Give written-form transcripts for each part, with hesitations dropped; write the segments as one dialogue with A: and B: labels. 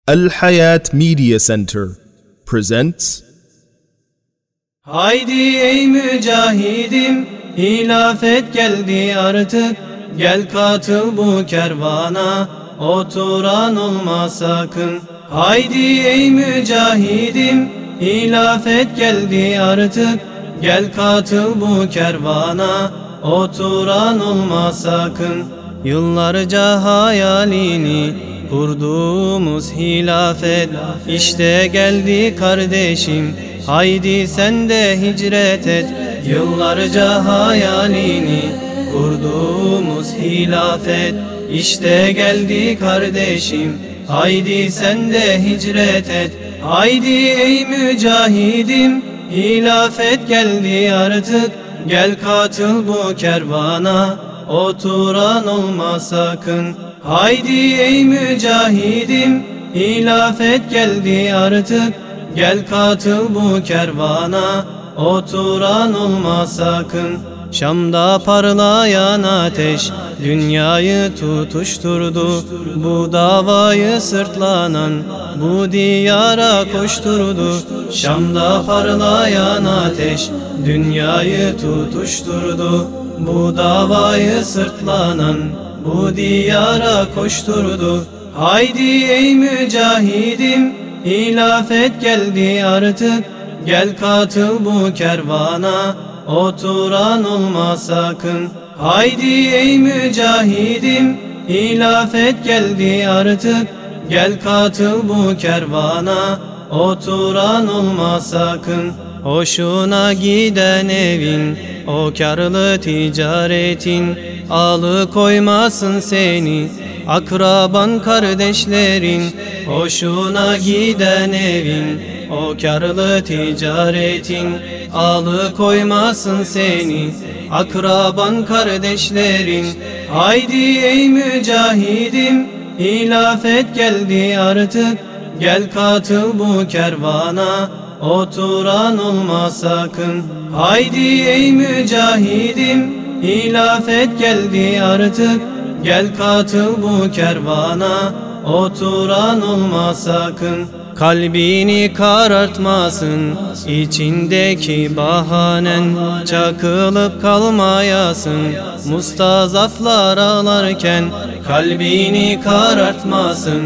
A: Al Hayat Media Center presents.
B: Haydi ey mücahidim, hilafet geldi artık. Gel katıl bu kervana, oturan olma sakın. Haydi ey mücahidim, hilafet geldi artık. Gel katıl bu kervana, oturan olma sakın. Yıllarca hayalini kurduğumuz hilafet işte geldi kardeşim, haydi sen de hicret et. Yıllarca hayalini kurduğumuz hilafet işte geldi kardeşim, haydi sen de hicret et. Haydi ey mücahidim, hilafet geldi artık. Gel katıl bu kervana, oturan olma sakın. Haydi ey mücahidim, hilafet geldi artık. Gel katıl bu kervana, oturan olma sakın. Şam'da parlayan ateş dünyayı tutuşturdu. Bu davayı sırtlanan bu diyara koşturdu. Şam'da parlayan ateş dünyayı tutuşturdu. Bu davayı sırtlanan bu diyara koşturdu. Haydi ey mücahidim, hilafet geldi artık. Gel katıl bu kervana, oturan olma sakın. Haydi ey mücahidim, hilafet geldi artık. Gel katıl bu kervana, oturan olma sakın. Hoşuna giden evin, o karlı ticaretin alıkoymasın seni, akraban kardeşlerin. Hoşuna giden evin, o karlı ticaretin alıkoymasın seni, akraban kardeşlerin. Haydi ey mücahidim, hilafet geldi artık. Gel katıl bu kervana, oturan olma sakın. Haydi ey mücahidim, hilafet geldi artık. Gel katıl bu kervana, oturan olma sakın. Kalbini karartmasın içindeki bahanen, çakılıp kalmayasın mustazaflar ağlarken. Kalbini karartmasın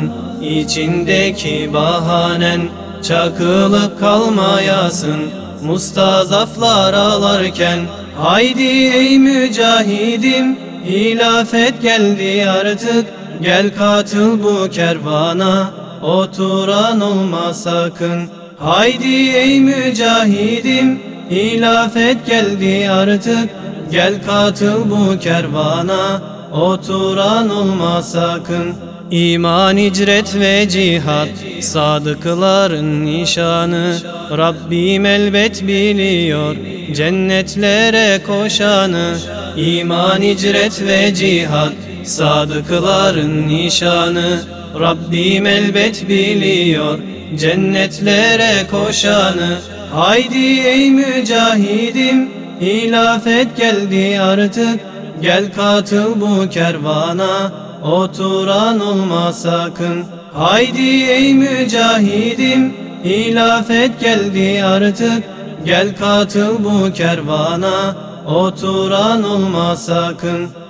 B: içindeki bahanen, çakılıp kalmayasın mustazaflar ağlarken. Haydi ey mücahidim, hilafet geldi artık. Gel katıl bu kervana, oturan olma sakın. Haydi ey mücahidim, hilafet geldi artık. Gel katıl bu kervana, oturan olma sakın. İman, hicret ve cihat sadıkların nişanı. Rabbim elbet biliyor cennetlere koşanı. İman, hicret ve cihat sadıkların nişanı. Rabbim elbet biliyor cennetlere koşanı. Haydi ey mücahidim, hilafet geldi artık. Gel katıl bu kervana, oturan olma sakın. Haydi ey mücahidim, hilafet geldi artık. Gel katıl bu kervana, oturan olma sakın.